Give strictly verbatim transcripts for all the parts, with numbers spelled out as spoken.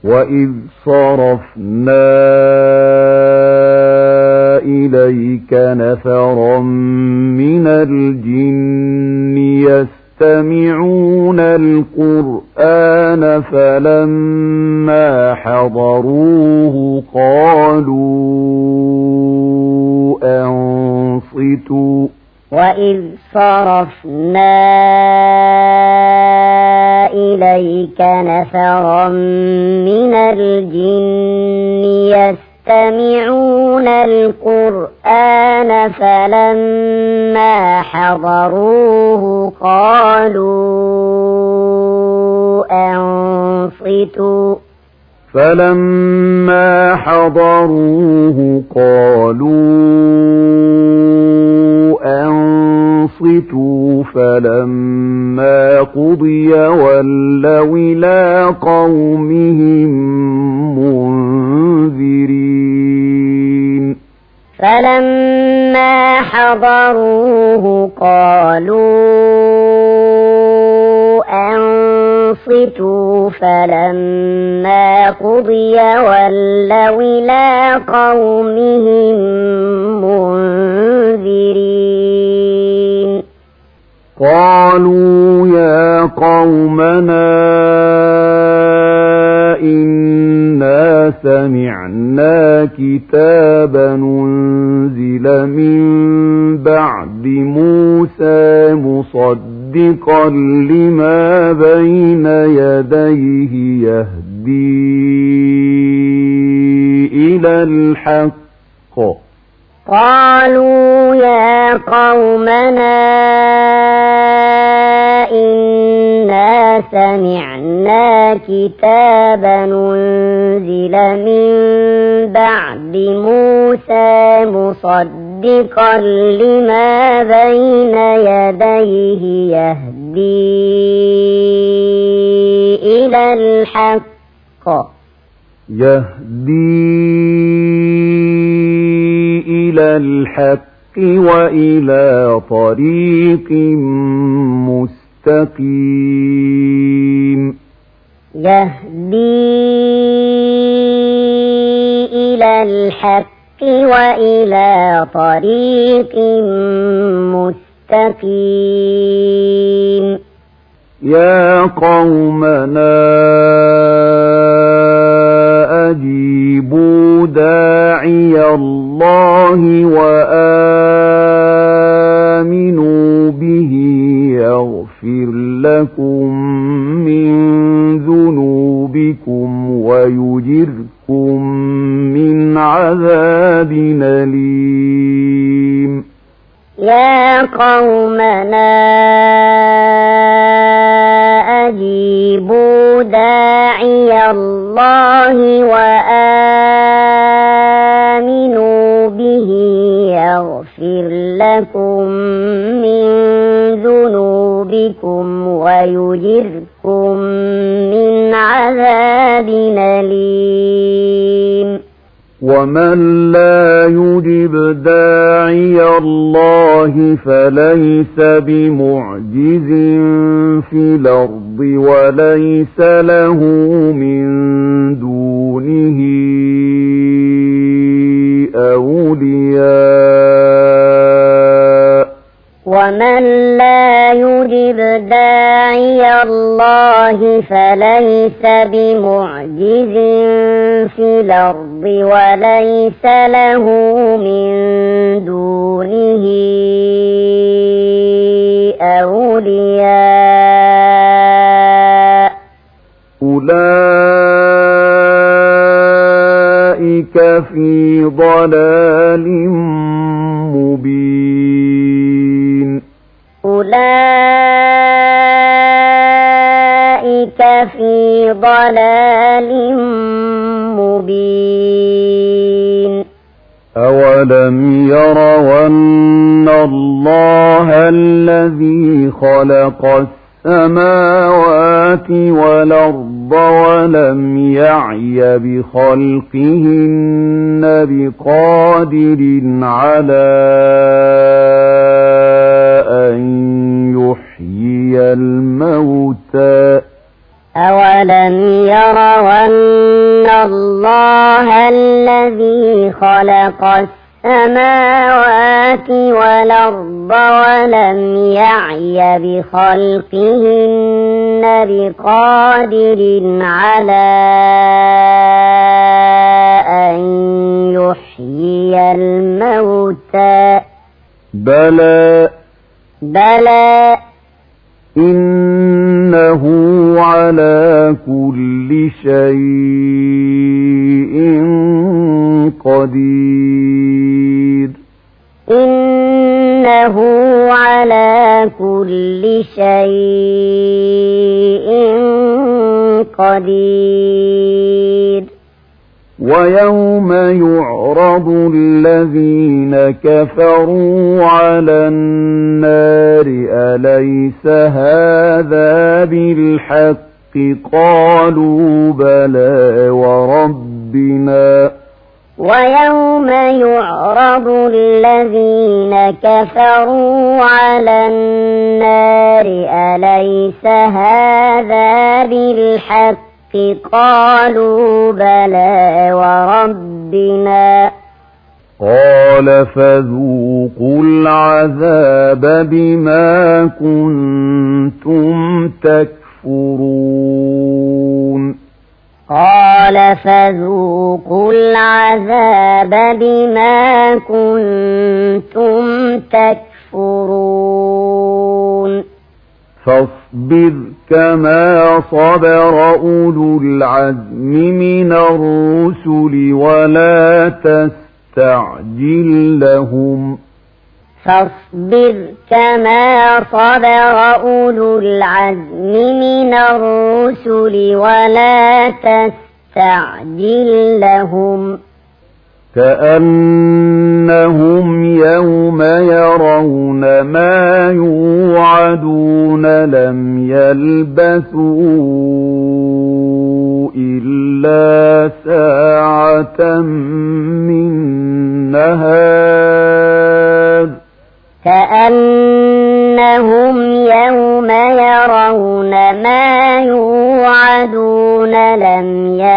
وإذ صرفنا إليك نفرا من الجن يستمعون القرآن فلما حضروه قالوا أنصتوا وإذ صرفنا إليك نفرا من الجن يستمعون القرآن فلما حضروه قالوا أنصتوا فلما حضروه قالوا أنصتوا فلما قضي ولوا إلى قومهم منذرين فلما حضروه قالوا أنصتوا فلما قضي ولوا إلى قومهم منذرين قالوا يا قومنا إنا سمعنا كتابا أنزل من بعد موسى مصدقا لما بين يديه يهدي إلى الحق قالوا يا قومنا إنا سمعنا كتابا أنزل من بعد موسى مصدقا لما بين يديه يهدي إلى الحق يهدي إلى الحق وإلى طريق مستقيم يهدي إلى الحق وإلى طريق مستقيم يا قومنا أجيبوا داعي الله وآمنوا به يغفر لكم من ذنوبكم ويجركم من عذاب أليم يا قومنا أجيبوا داعي الله وآمنوا به يغفر لكم من ذنوبكم ويجركم من عذاب أليم ومن لا يجب داعي الله فليس بمعجز في الأرض وليس له من دونه أولياء ومن لا يجب داعي الله فليس بمعجز في الأرض وليس له من دونه أولياء أولئك في ضلال مبين أولئك في ضلال مبين أولم يروا أن الله الذي خلق السماوات والأرض ولم يعي بخلقهن بقادر على أن يحيي الموتى أولم يروا الله الذي خلق السماوات والأرض ولم يعي بخلقهن بقادر على أن يحيي الموتى بلى بلى إنه على كل شيء قدير إنه على كل شيء قدير ويوم يعرض الذين كفروا على النار أليس هذا بالحق قالوا بلى وربنا ويوم يعرض الذين كفروا على النار أليس هذا بالحق قالوا بلى وربنا قال فذوقوا العذاب بما كنتم تكفرون قال فذوقوا العذاب بما كنتم تكفرون فاصبر كما صبر أولو العزم من الرسل ولا تستعجل لهم فاصبر كما صبر أولو العزم من الرسل ولا تستعجل لهم كأنهم يوم يرون ما يوعدون لم يلبثوا إلا ساعة من نهار كأنهم يوم يرون ما يوعدون لم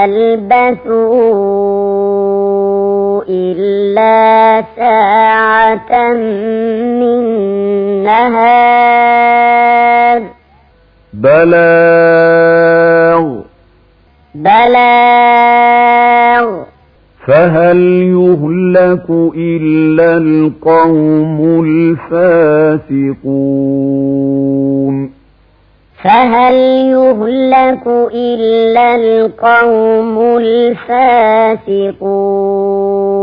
يلبثوا إلا ساعة من نهار بلاغ بلاغ فهل يهلك إلا القوم الفاسقون فهل يهلك إلا القوم الفاسقون